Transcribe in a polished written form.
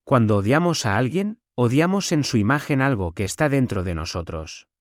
Cuando odiamos a alguien, odiamos en su imagen algo que está dentro de nosotros.